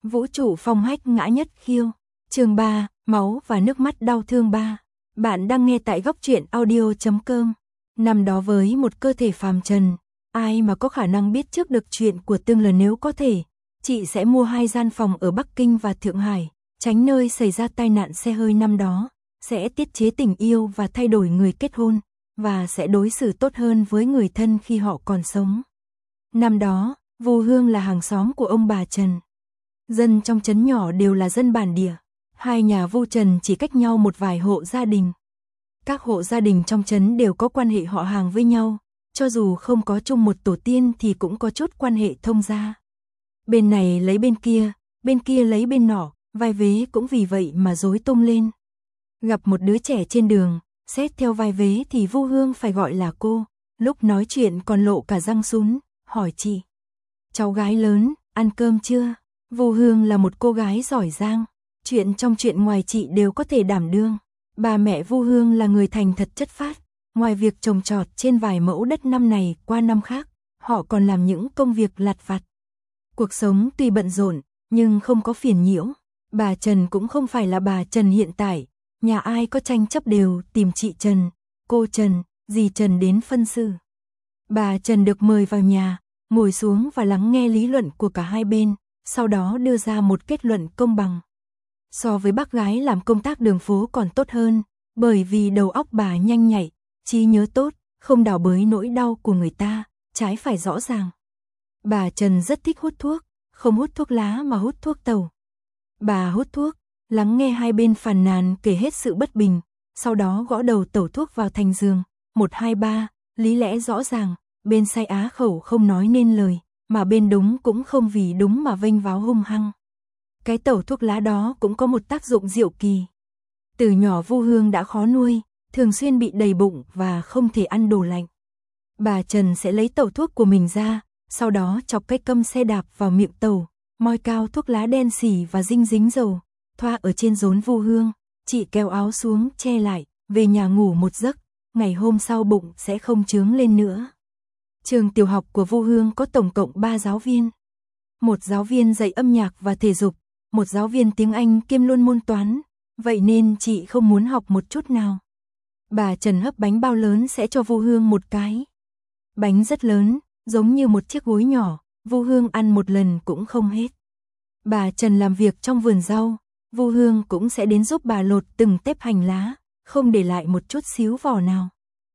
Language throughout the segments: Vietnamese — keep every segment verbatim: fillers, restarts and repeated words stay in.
Vũ trụ phong hách ngã nhất khiêu. Chương ba, máu và nước mắt đau thương ba. Bạn đang nghe tại góc truyện audio chấm com. Năm đó với một cơ thể phàm trần, ai mà có khả năng biết trước được chuyện của tương lai. Nếu có thể, chị sẽ mua hai gian phòng ở Bắc Kinh và Thượng Hải, tránh nơi xảy ra tai nạn xe hơi năm đó, sẽ tiết chế tình yêu và thay đổi người kết hôn, và sẽ đối xử tốt hơn với người thân khi họ còn sống. Năm đó, Vu Hương là hàng xóm của ông bà Trần. Dân trong trấn nhỏ đều là dân bản địa. Hai nhà Vu Trần chỉ cách nhau một vài hộ gia đình. Các hộ gia đình trong trấn đều có quan hệ họ hàng với nhau, cho dù không có chung một tổ tiên thì cũng có chút quan hệ thông gia. Bên này lấy bên kia, bên kia lấy bên nọ, vai vế cũng vì vậy mà rối tung lên. Gặp một đứa trẻ trên đường, xét theo vai vế thì Vu Hương phải gọi là cô, lúc nói chuyện còn lộ cả răng sún, hỏi chị: "Cháu gái lớn, ăn cơm chưa?" Vu Hương là một cô gái giỏi giang, chuyện trong chuyện ngoài chị đều có thể đảm đương. Bà mẹ Vu Hương là người thành thật chất phác, ngoài việc trồng trọt trên vài mẫu đất năm này qua năm khác, họ còn làm những công việc lặt vặt. Cuộc sống tuy bận rộn, nhưng không có phiền nhiễu. Bà Trần cũng không phải là bà Trần hiện tại, nhà ai có tranh chấp đều tìm chị Trần, cô Trần, dì Trần đến phân xử. Bà Trần được mời vào nhà, ngồi xuống và lắng nghe lý luận của cả hai bên, sau đó đưa ra một kết luận công bằng. So với bác gái làm công tác đường phố còn tốt hơn, bởi vì đầu óc bà nhanh nhạy, trí nhớ tốt, không đào bới nỗi đau của người ta, trái phải rõ ràng. Bà Trần rất thích hút thuốc, không hút thuốc lá mà hút thuốc tàu. Bà hút thuốc, lắng nghe hai bên phàn nàn kể hết sự bất bình, sau đó gõ đầu tẩu thuốc vào thành giường, một hai ba, lý lẽ rõ ràng, bên sai á khẩu không nói nên lời, mà bên đúng cũng không vì đúng mà vênh váo hung hăng. Cái tẩu thuốc lá đó cũng có một tác dụng diệu kỳ. Từ nhỏ Vu Hương đã khó nuôi, thường xuyên bị đầy bụng và không thể ăn đồ lạnh. Bà Trần sẽ lấy tẩu thuốc của mình ra, sau đó chọc cái câm xe đạp vào miệng tẩu, moi cao thuốc lá đen xỉ và dinh dính dầu, thoa ở trên rốn Vu Hương, chị kéo áo xuống che lại, về nhà ngủ một giấc, ngày hôm sau bụng sẽ không chướng lên nữa. Trường tiểu học của Vu Hương có tổng cộng ba giáo viên. Một giáo viên dạy âm nhạc và thể dục, một giáo viên tiếng Anh kiêm luôn môn toán, vậy nên chị không muốn học một chút nào. Bà Trần hấp bánh bao lớn sẽ cho Vu Hương một cái. Bánh rất lớn, giống như một chiếc gối nhỏ, Vu Hương ăn một lần cũng không hết. Bà Trần làm việc trong vườn rau, Vu Hương cũng sẽ đến giúp bà lột từng tép hành lá, không để lại một chút xíu vỏ nào.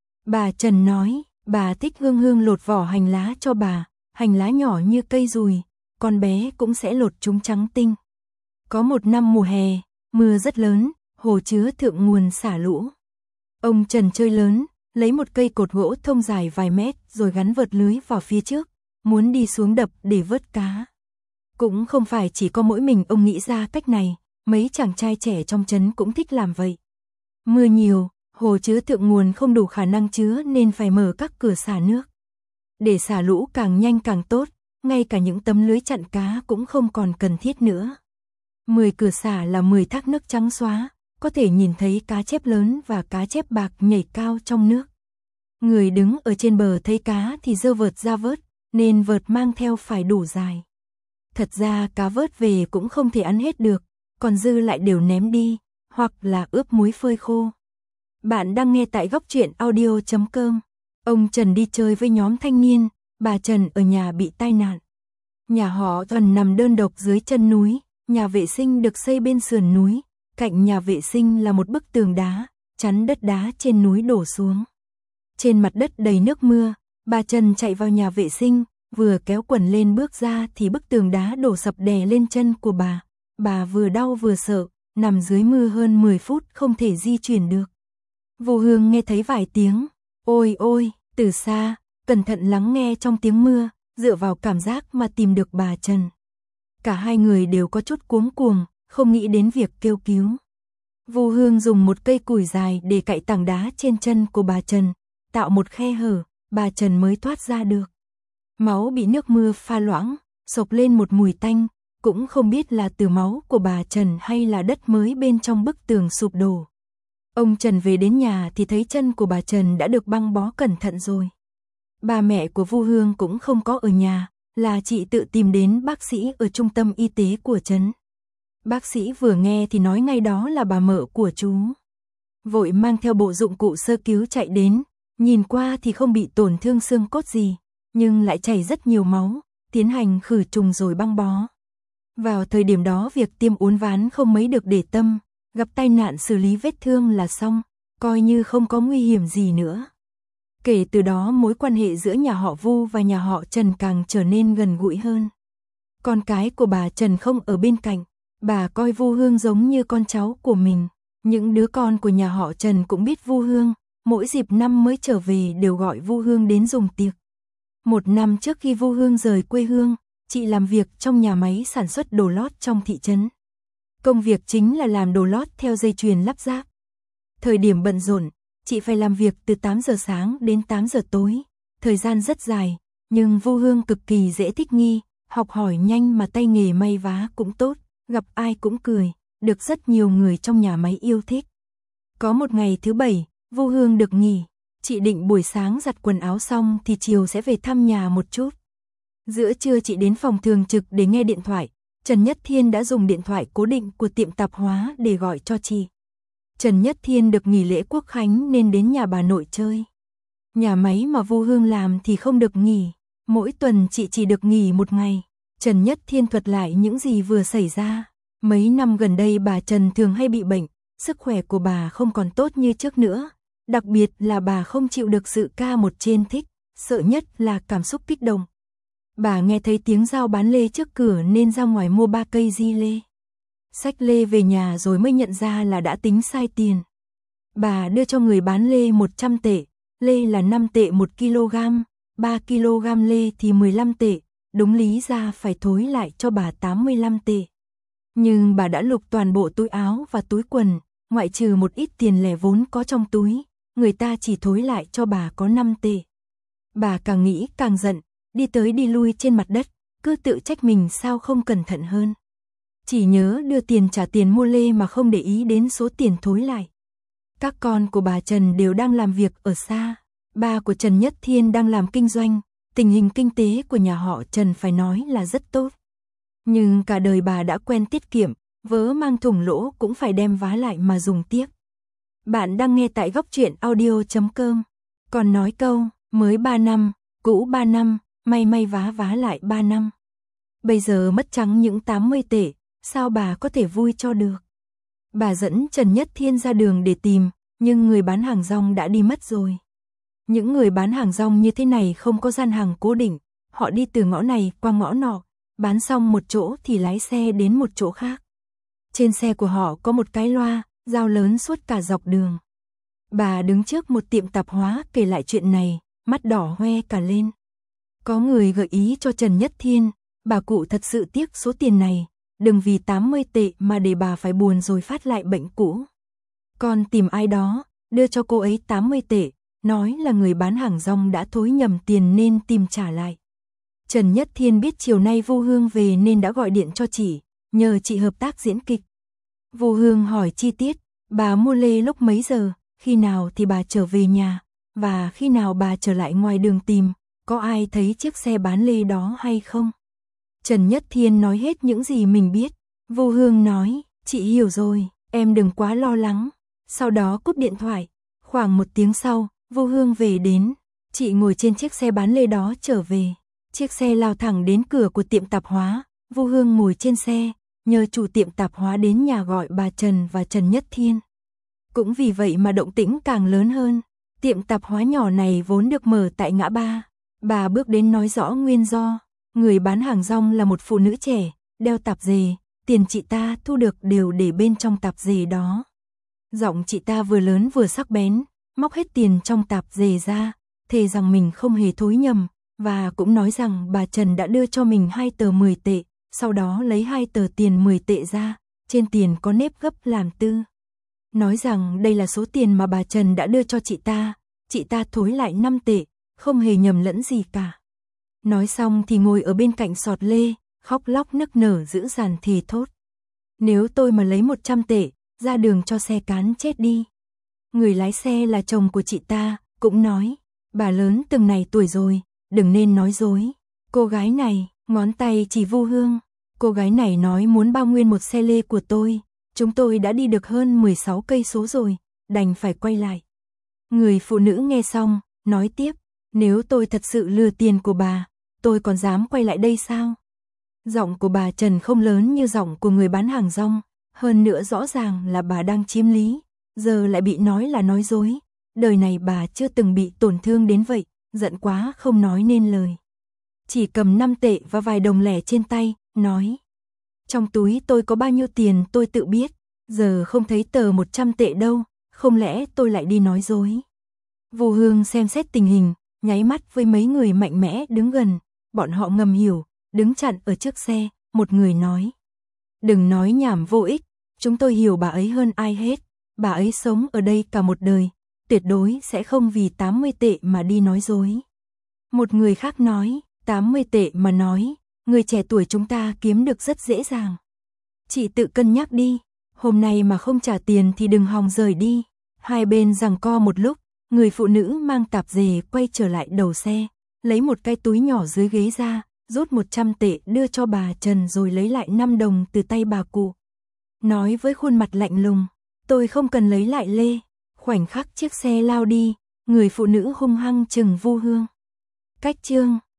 Bà Trần nói, bà thích Hương Hương lột vỏ hành lá cho bà, hành lá nhỏ như cây dùi, con bé cũng sẽ lột chúng trắng tinh. Có một năm mùa hè, mưa rất lớn, hồ chứa thượng nguồn xả lũ. Ông Trần chơi lớn, lấy một cây cột gỗ thông dài vài mét rồi gắn vợt lưới vào phía trước, muốn đi xuống đập để vớt cá. Cũng không phải chỉ có mỗi mình ông nghĩ ra cách này, mấy chàng trai trẻ trong trấn cũng thích làm vậy. Mưa nhiều, hồ chứa thượng nguồn không đủ khả năng chứa nên phải mở các cửa xả nước. Để xả lũ càng nhanh càng tốt, ngay cả những tấm lưới chặn cá cũng không còn cần thiết nữa. Mười cửa xả là mười thác nước trắng xóa, có thể nhìn thấy cá chép lớn và cá chép bạc nhảy cao trong nước. Người đứng ở trên bờ thấy cá thì giơ vợt ra vớt, nên vợt mang theo phải đủ dài. Thật ra cá vớt về cũng không thể ăn hết được, còn dư lại đều ném đi, hoặc là ướp muối phơi khô. Bạn đang nghe tại góc truyện audio chấm com. Ông Trần đi chơi với nhóm thanh niên, bà Trần ở nhà bị tai nạn. Nhà họ Thuần nằm đơn độc dưới chân núi, nhà vệ sinh được xây bên sườn núi, cạnh nhà vệ sinh là một bức tường đá, chắn đất đá trên núi đổ xuống. Trên mặt đất đầy nước mưa, bà Trần chạy vào nhà vệ sinh, vừa kéo quần lên bước ra thì bức tường đá đổ sập đè lên chân của bà. Bà vừa đau vừa sợ, nằm dưới mưa hơn mười phút không thể di chuyển được. Vu Hương nghe thấy vài tiếng, ôi ôi, từ xa, cẩn thận lắng nghe trong tiếng mưa, dựa vào cảm giác mà tìm được bà Trần. Cả hai người đều có chút cuống cuồng, không nghĩ đến việc kêu cứu. Vu Hương dùng một cây củi dài để cạy tảng đá trên chân của bà Trần, tạo một khe hở, bà Trần mới thoát ra được. Máu bị nước mưa pha loãng, sộc lên một mùi tanh, cũng không biết là từ máu của bà Trần hay là đất mới bên trong bức tường sụp đổ. Ông Trần về đến nhà thì thấy chân của bà Trần đã được băng bó cẩn thận rồi. Bà mẹ của Vu Hương cũng không có ở nhà, là chị tự tìm đến bác sĩ ở trung tâm y tế của trấn. Bác sĩ vừa nghe thì nói ngay đó là bà mợ của chú. Vội mang theo bộ dụng cụ sơ cứu chạy đến, nhìn qua thì không bị tổn thương xương cốt gì, nhưng lại chảy rất nhiều máu, tiến hành khử trùng rồi băng bó. Vào thời điểm đó việc tiêm uốn ván không mấy được để tâm, gặp tai nạn xử lý vết thương là xong, coi như không có nguy hiểm gì nữa. Kể từ đó mối quan hệ giữa nhà họ Vu và nhà họ Trần càng trở nên gần gũi hơn. Con cái của bà Trần không ở bên cạnh, bà coi Vu Hương giống như con cháu của mình. Những đứa con của nhà họ Trần cũng biết Vu Hương, mỗi dịp năm mới trở về đều gọi Vu Hương đến dùng tiệc. Một năm trước khi Vu Hương rời quê hương, chị làm việc trong nhà máy sản xuất đồ lót trong thị trấn. Công việc chính là làm đồ lót theo dây chuyền lắp ráp. Thời điểm bận rộn, chị phải làm việc từ tám giờ sáng đến tám giờ tối, thời gian rất dài, nhưng Vu Hương cực kỳ dễ thích nghi, học hỏi nhanh mà tay nghề may vá cũng tốt, gặp ai cũng cười, được rất nhiều người trong nhà máy yêu thích. Có một ngày thứ bảy, Vu Hương được nghỉ, chị định buổi sáng giặt quần áo xong thì chiều sẽ về thăm nhà một chút. Giữa trưa chị đến phòng thường trực để nghe điện thoại, Trần Nhất Thiên đã dùng điện thoại cố định của tiệm tạp hóa để gọi cho chị. Trần Nhất Thiên được nghỉ lễ Quốc Khánh nên đến nhà bà nội chơi. Nhà máy mà Vu Hương làm thì không được nghỉ, mỗi tuần chị chỉ được nghỉ một ngày. Trần Nhất Thiên thuật lại những gì vừa xảy ra. Mấy năm gần đây bà Trần thường hay bị bệnh, sức khỏe của bà không còn tốt như trước nữa. Đặc biệt là bà không chịu được sự ca một trên thích, sợ nhất là cảm xúc kích động. Bà nghe thấy tiếng giao bán lê trước cửa nên ra ngoài mua ba cây di lê. Xách lê về nhà rồi mới nhận ra là đã tính sai tiền. Bà đưa cho người bán lê một trăm tệ, lê là năm tệ một kg, ba ki lô gam lê thì mười lăm tệ, đúng lý ra phải thối lại cho bà tám mươi lăm tệ. Nhưng bà đã lục toàn bộ túi áo và túi quần, ngoại trừ một ít tiền lẻ vốn có trong túi, người ta chỉ thối lại cho bà có năm tệ. Bà càng nghĩ càng giận, đi tới đi lui trên mặt đất, cứ tự trách mình sao không cẩn thận hơn. Chỉ nhớ đưa tiền trả tiền mua lê mà không để ý đến số tiền thối lại. Các con của bà Trần đều đang làm việc ở xa, ba của Trần Nhất Thiên đang làm kinh doanh, tình hình kinh tế của nhà họ Trần phải nói là rất tốt. Nhưng cả đời bà đã quen tiết kiệm, vớ mang thủng lỗ cũng phải đem vá lại mà dùng tiếc. Bạn đang nghe tại góc truyện audio chấm com. Còn nói câu, mới ba năm, cũ ba năm, may may vá vá lại ba năm. Bây giờ mất trắng những tám mươi tệ, sao bà có thể vui cho được. Bà dẫn Trần Nhất Thiên ra đường để tìm, nhưng người bán hàng rong đã đi mất rồi. Những người bán hàng rong như thế này không có gian hàng cố định, họ đi từ ngõ này qua ngõ nọ, bán xong một chỗ thì lái xe đến một chỗ khác. Trên xe của họ có một cái loa, dao lớn suốt cả dọc đường. Bà đứng trước một tiệm tạp hóa kể lại chuyện này, mắt đỏ hoe cả lên. Có người gợi ý cho Trần Nhất Thiên, bà cụ thật sự tiếc số tiền này, đừng vì tám mươi tệ mà để bà phải buồn rồi phát lại bệnh cũ. Con tìm ai đó, đưa cho cô ấy tám mươi tệ, nói là người bán hàng rong đã thối nhầm tiền nên tìm trả lại. Trần Nhất Thiên biết chiều nay Vu Hương về nên đã gọi điện cho chị, nhờ chị hợp tác diễn kịch. Vu Hương hỏi chi tiết, bà mua lê lúc mấy giờ, khi nào thì bà trở về nhà, và khi nào bà trở lại ngoài đường tìm, có ai thấy chiếc xe bán lê đó hay không? Trần Nhất Thiên nói hết những gì mình biết. Vu Hương nói, chị hiểu rồi, em đừng quá lo lắng. Sau đó cúp điện thoại. Khoảng một tiếng sau, Vu Hương về đến. Chị ngồi trên chiếc xe bán lê đó trở về. Chiếc xe lao thẳng đến cửa của tiệm tạp hóa. Vu Hương ngồi trên xe, nhờ chủ tiệm tạp hóa đến nhà gọi bà Trần và Trần Nhất Thiên. Cũng vì vậy mà động tĩnh càng lớn hơn. Tiệm tạp hóa nhỏ này vốn được mở tại ngã ba. Bà bước đến nói rõ nguyên do. Người bán hàng rong là một phụ nữ trẻ, đeo tạp dề, tiền chị ta thu được đều để bên trong tạp dề đó. Giọng chị ta vừa lớn vừa sắc bén, móc hết tiền trong tạp dề ra, thề rằng mình không hề thối nhầm, và cũng nói rằng bà Trần đã đưa cho mình hai tờ mười tệ, sau đó lấy hai tờ tiền mười tệ ra, trên tiền có nếp gấp làm tư. Nói rằng đây là số tiền mà bà Trần đã đưa cho chị ta, chị ta thối lại năm tệ, không hề nhầm lẫn gì cả. Nói xong thì ngồi ở bên cạnh sọt lê, khóc lóc nức nở giữ dàn thề thốt. Nếu tôi mà lấy một trăm tệ, ra đường cho xe cán chết đi. Người lái xe là chồng của chị ta, cũng nói, bà lớn từng này tuổi rồi, đừng nên nói dối. Cô gái này, ngón tay chỉ Vu Hương. Cô gái này nói muốn bao nguyên một xe lê của tôi. Chúng tôi đã đi được hơn mười sáu cây số rồi, đành phải quay lại. Người phụ nữ nghe xong, nói tiếp, nếu tôi thật sự lừa tiền của bà, tôi còn dám quay lại đây sao? Giọng của bà Trần không lớn như giọng của người bán hàng rong, hơn nữa rõ ràng là bà đang chiếm lý, giờ lại bị nói là nói dối. Đời này bà chưa từng bị tổn thương đến vậy, giận quá không nói nên lời. Chỉ cầm năm tệ và vài đồng lẻ trên tay, nói. Trong túi tôi có bao nhiêu tiền tôi tự biết, giờ không thấy tờ một trăm tệ đâu, không lẽ tôi lại đi nói dối. Vu Hương xem xét tình hình, nháy mắt với mấy người mạnh mẽ đứng gần, bọn họ ngầm hiểu, đứng chặn ở trước xe, một người nói. Đừng nói nhảm vô ích, chúng tôi hiểu bà ấy hơn ai hết, bà ấy sống ở đây cả một đời, tuyệt đối sẽ không vì tám mươi tệ mà đi nói dối. Một người khác nói, tám mươi tệ mà nói, người trẻ tuổi chúng ta kiếm được rất dễ dàng. Chị tự cân nhắc đi, hôm nay mà không trả tiền thì đừng hòng rời đi. Hai bên giằng co một lúc, người phụ nữ mang tạp dề quay trở lại đầu xe, lấy một cái túi nhỏ dưới ghế ra, rút một trăm tệ đưa cho bà Trần rồi lấy lại năm đồng từ tay bà cụ. Nói với khuôn mặt lạnh lùng, tôi không cần lấy lại lê. Khoảnh khắc chiếc xe lao đi, người phụ nữ hung hăng chừng Vu Hương. Cách chương